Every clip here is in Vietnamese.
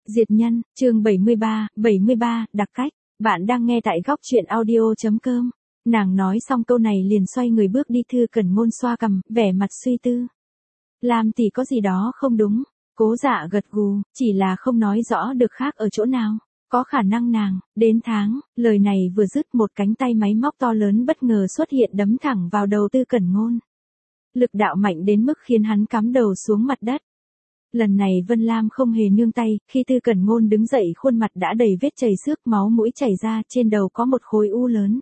Diệt nhân, chương 73, đặc cách. Bạn đang nghe tại góc truyện audio.com. Nàng nói xong câu này liền xoay người bước đi. Thư Cẩn Ngôn xoa cằm, vẻ mặt suy tư. Lam tỷ có gì đó không đúng. Cố Dạ gật gù, chỉ là không nói rõ được khác ở chỗ nào. Có khả năng nàng, đến tháng, lời này vừa dứt một cánh tay máy móc to lớn bất ngờ xuất hiện đấm thẳng vào đầu Tư Cẩn Ngôn. Lực đạo mạnh đến mức khiến hắn cắm đầu xuống mặt đất. Lần này Vân Lam không hề nương tay, khi Tư Cẩn Ngôn đứng dậy khuôn mặt đã đầy vết chảy xước, máu mũi chảy ra, trên đầu có một khối u lớn.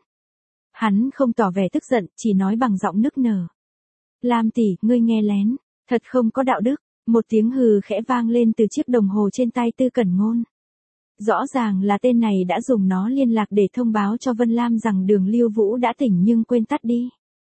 Hắn không tỏ vẻ tức giận, chỉ nói bằng giọng nức nở. Lam tỷ, ngươi nghe lén, thật không có đạo đức. Một tiếng hừ khẽ vang lên từ chiếc đồng hồ trên tay Tư Cẩn Ngôn. Rõ ràng là tên này đã dùng nó liên lạc để thông báo cho Vân Lam rằng Đường Lưu Vũ đã tỉnh nhưng quên tắt đi.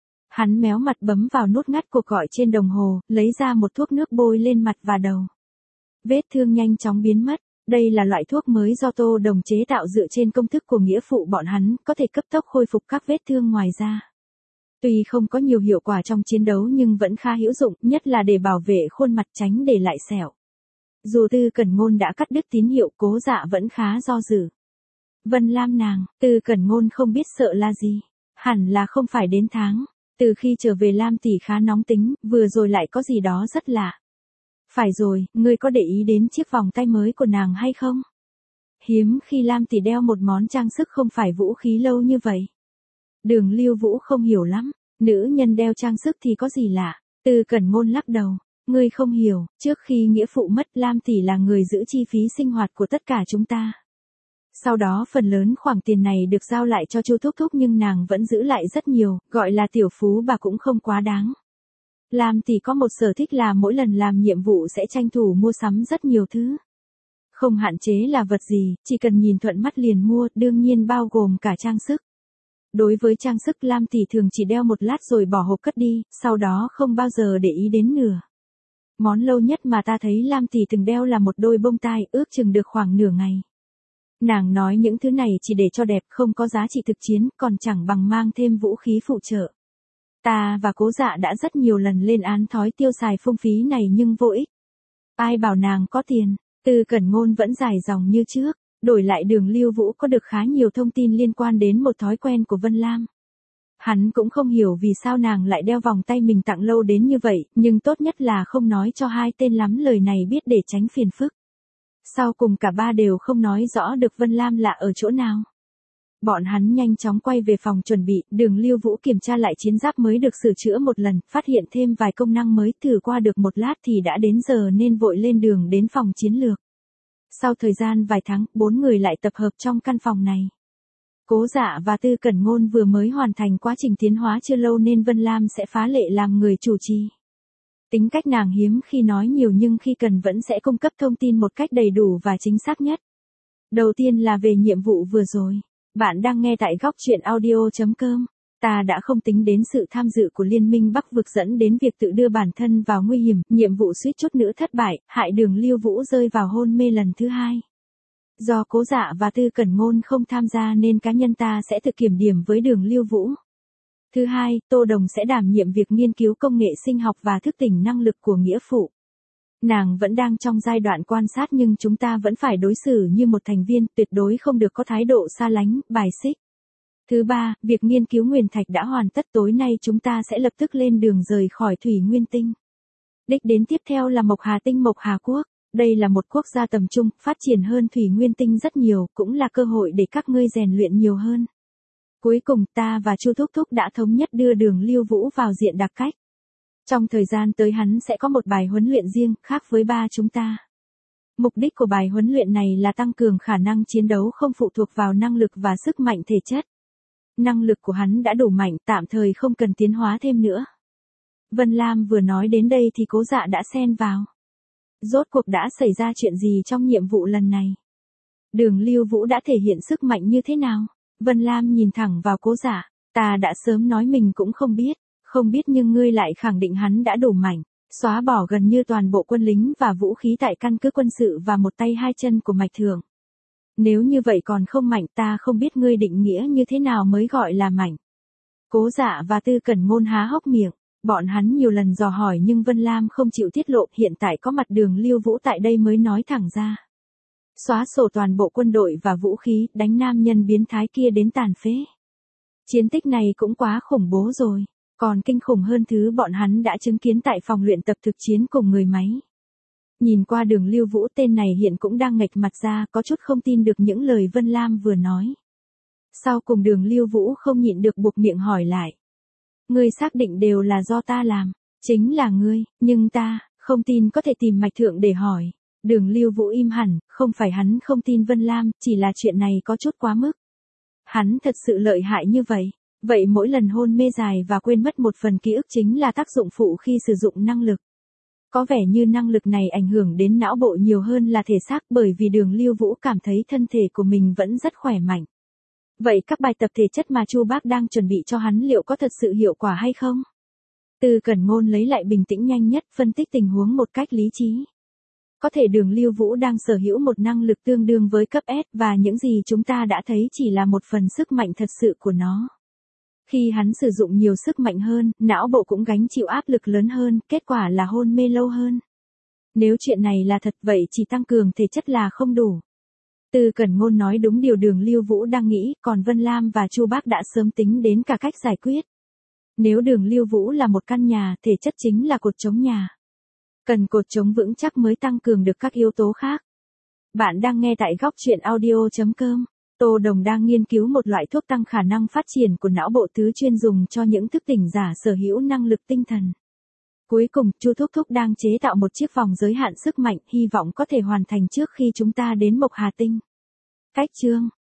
Hắn méo mặt bấm vào nút ngắt cuộc gọi trên đồng hồ, lấy ra một thuốc nước bôi lên mặt và đầu. Vết thương nhanh chóng biến mất. Đây là loại thuốc mới do Tô Đồng chế tạo dựa trên công thức của nghĩa phụ bọn hắn, có thể cấp tốc khôi phục các vết thương ngoài da. Tuy không có nhiều hiệu quả trong chiến đấu nhưng vẫn khá hữu dụng, nhất là để bảo vệ khuôn mặt tránh để lại sẹo. Dù Tư Cẩn Ngôn đã cắt đứt tín hiệu, Cố Dạ vẫn khá do dự. Vân Lam nàng, Tư Cẩn Ngôn không biết sợ là gì. Hẳn là không phải đến tháng. Từ khi trở về Lam tỷ khá nóng tính, vừa rồi lại có gì đó rất lạ. Phải rồi, ngươi có để ý đến chiếc vòng tay mới của nàng hay không? Hiếm khi Lam tỷ đeo một món trang sức không phải vũ khí lâu như vậy. Đường Lưu Vũ không hiểu lắm, nữ nhân đeo trang sức thì có gì lạ. Tư Cẩn Ngôn lắc đầu, ngươi không hiểu, trước khi nghĩa phụ mất Lam tỷ là người giữ chi phí sinh hoạt của tất cả chúng ta. Sau đó phần lớn khoản tiền này được giao lại cho Chu Thúc Thúc nhưng nàng vẫn giữ lại rất nhiều, gọi là tiểu phú bà cũng không quá đáng. Lam tỷ có một sở thích là mỗi lần làm nhiệm vụ sẽ tranh thủ mua sắm rất nhiều thứ. Không hạn chế là vật gì, chỉ cần nhìn thuận mắt liền mua, đương nhiên bao gồm cả trang sức. Đối với trang sức Lam tỷ thường chỉ đeo một lát rồi bỏ hộp cất đi, sau đó không bao giờ để ý đến nữa. Món lâu nhất mà ta thấy Lam tỷ từng đeo là một đôi bông tai, ước chừng được khoảng nửa ngày. Nàng nói những thứ này chỉ để cho đẹp, không có giá trị thực chiến, còn chẳng bằng mang thêm vũ khí phụ trợ. Ta và Cố Dạ đã rất nhiều lần lên án thói tiêu xài phung phí này nhưng vô ích. Ai bảo nàng có tiền. Tư Cẩn Ngôn vẫn dài dòng như trước, đổi lại Đường Lưu Vũ có được khá nhiều thông tin liên quan đến một thói quen của Vân Lam. Hắn cũng không hiểu vì sao nàng lại đeo vòng tay mình tặng lâu đến như vậy, nhưng tốt nhất là không nói cho hai tên lắm lời này biết để tránh phiền phức. Sau cùng cả ba đều không nói rõ được Vân Lam lạ ở chỗ nào. Bọn hắn nhanh chóng quay về phòng chuẩn bị, Đường Lưu Vũ kiểm tra lại chiến giáp mới được sửa chữa một lần, phát hiện thêm vài công năng mới, thử qua được một lát thì đã đến giờ nên vội lên đường đến phòng chiến lược. Sau thời gian vài tháng, 4 người lại tập hợp trong căn phòng này. Cố Dạ và Tư Cẩn Ngôn vừa mới hoàn thành quá trình tiến hóa chưa lâu nên Vân Lam sẽ phá lệ làm người chủ trì. Tính cách nàng hiếm khi nói nhiều nhưng khi cần vẫn sẽ cung cấp thông tin một cách đầy đủ và chính xác nhất. Đầu tiên là về nhiệm vụ vừa rồi. Bạn đang nghe tại góc truyện audio.com. Ta đã không tính đến sự tham dự của Liên minh Bắc vực dẫn đến việc tự đưa bản thân vào nguy hiểm, nhiệm vụ suýt chút nữa thất bại, hại Đường Lưu Vũ rơi vào hôn mê lần thứ 2. Do Cố Dạ và Tư Cẩn Ngôn không tham gia nên cá nhân ta sẽ tự kiểm điểm với Đường Lưu Vũ. Thứ hai, Tô Đồng sẽ đảm nhiệm việc nghiên cứu công nghệ sinh học và thức tỉnh năng lực của nghĩa phụ. Nàng vẫn đang trong giai đoạn quan sát nhưng chúng ta vẫn phải đối xử như một thành viên, tuyệt đối không được có thái độ xa lánh, bài xích. Thứ ba, việc nghiên cứu Nguyên Thạch đã hoàn tất, tối nay chúng ta sẽ lập tức lên đường rời khỏi Thủy Nguyên Tinh. Đích đến tiếp theo là Mộc Hà Tinh, Mộc Hà Quốc. Đây là một quốc gia tầm trung, phát triển hơn Thủy Nguyên Tinh rất nhiều, cũng là cơ hội để các ngươi rèn luyện nhiều hơn. Cuối cùng ta và Chu Thúc Thúc đã thống nhất đưa Đường Lưu Vũ vào diện đặc cách. Trong thời gian tới hắn sẽ có một bài huấn luyện riêng, khác với ba chúng ta. Mục đích của bài huấn luyện này là tăng cường khả năng chiến đấu không phụ thuộc vào năng lực và sức mạnh thể chất. Năng lực của hắn đã đủ mạnh, tạm thời không cần tiến hóa thêm nữa. Vân Lam vừa nói đến đây thì Cố Dạ đã xen vào. Rốt cuộc đã xảy ra chuyện gì trong nhiệm vụ lần này? Đường Lưu Vũ đã thể hiện sức mạnh như thế nào? Vân Lam nhìn thẳng vào Cố Dạ. Ta đã sớm nói mình cũng không biết. Không biết nhưng ngươi lại khẳng định hắn đã đủ mạnh, xóa bỏ gần như toàn bộ quân lính và vũ khí tại căn cứ quân sự và một tay hai chân của Mạch Thượng. Nếu như vậy còn không mạnh, ta không biết ngươi định nghĩa như thế nào mới gọi là mạnh. Cố Dạ và Tư Cẩn Ngôn há hốc miệng, bọn hắn nhiều lần dò hỏi nhưng Vân Lam không chịu tiết lộ, hiện tại có mặt Đường Lưu Vũ tại đây mới nói thẳng ra. xóa sổ toàn bộ quân đội và vũ khí, đánh nam nhân biến thái kia đến tàn phế. Chiến tích này cũng quá khủng bố rồi, còn kinh khủng hơn thứ bọn hắn đã chứng kiến tại phòng luyện tập thực chiến cùng người máy. Nhìn qua Đường Lưu Vũ, tên này hiện cũng đang nghệch mặt ra, có chút không tin được những lời Vân Lam vừa nói. Sau cùng Đường Lưu Vũ không nhịn được buộc miệng hỏi lại. Ngươi xác định đều là do ta làm? Chính là ngươi, nhưng ta không tin, có thể tìm mạch thượng để hỏi. Đường Lưu Vũ im hẳn, không phải hắn không tin Vân Lam, chỉ là chuyện này có chút quá mức. Hắn thật sự lợi hại như vậy. Vậy mỗi lần hôn mê dài và quên mất một phần ký ức chính là tác dụng phụ khi sử dụng năng lực. Có vẻ như năng lực này ảnh hưởng đến não bộ nhiều hơn là thể xác, bởi vì Đường Lưu Vũ cảm thấy thân thể của mình vẫn rất khỏe mạnh. Vậy các bài tập thể chất mà Chu Bác đang chuẩn bị cho hắn liệu có thật sự hiệu quả hay không? Từ Cẩn Ngôn lấy lại bình tĩnh nhanh nhất, phân tích tình huống một cách lý trí. Có thể Đường Lưu Vũ đang sở hữu một năng lực tương đương với cấp S, và những gì chúng ta đã thấy chỉ là một phần sức mạnh thật sự của nó. Khi hắn sử dụng nhiều sức mạnh hơn, não bộ cũng gánh chịu áp lực lớn hơn, kết quả là hôn mê lâu hơn. Nếu chuyện này là thật, vậy chỉ tăng cường thể chất là không đủ. Từ Cẩn Ngôn nói đúng điều Đường Lưu Vũ đang nghĩ, còn Vân Lam và Chu Bác đã sớm tính đến cả cách giải quyết. Nếu Đường Lưu Vũ là một căn nhà, thể chất chính là cột chống nhà. Cần cột chống vững chắc mới tăng cường được các yếu tố khác. Bạn đang nghe tại Góc Truyện Audio.com. Tô Đồng đang nghiên cứu một loại thuốc tăng khả năng phát triển của não bộ thứ chuyên dùng cho những thức tỉnh giả sở hữu năng lực tinh thần. Cuối cùng, Chu Thúc Thúc đang chế tạo một chiếc vòng giới hạn sức mạnh, hy vọng có thể hoàn thành trước khi chúng ta đến Mộc Hà Tinh. Cách chương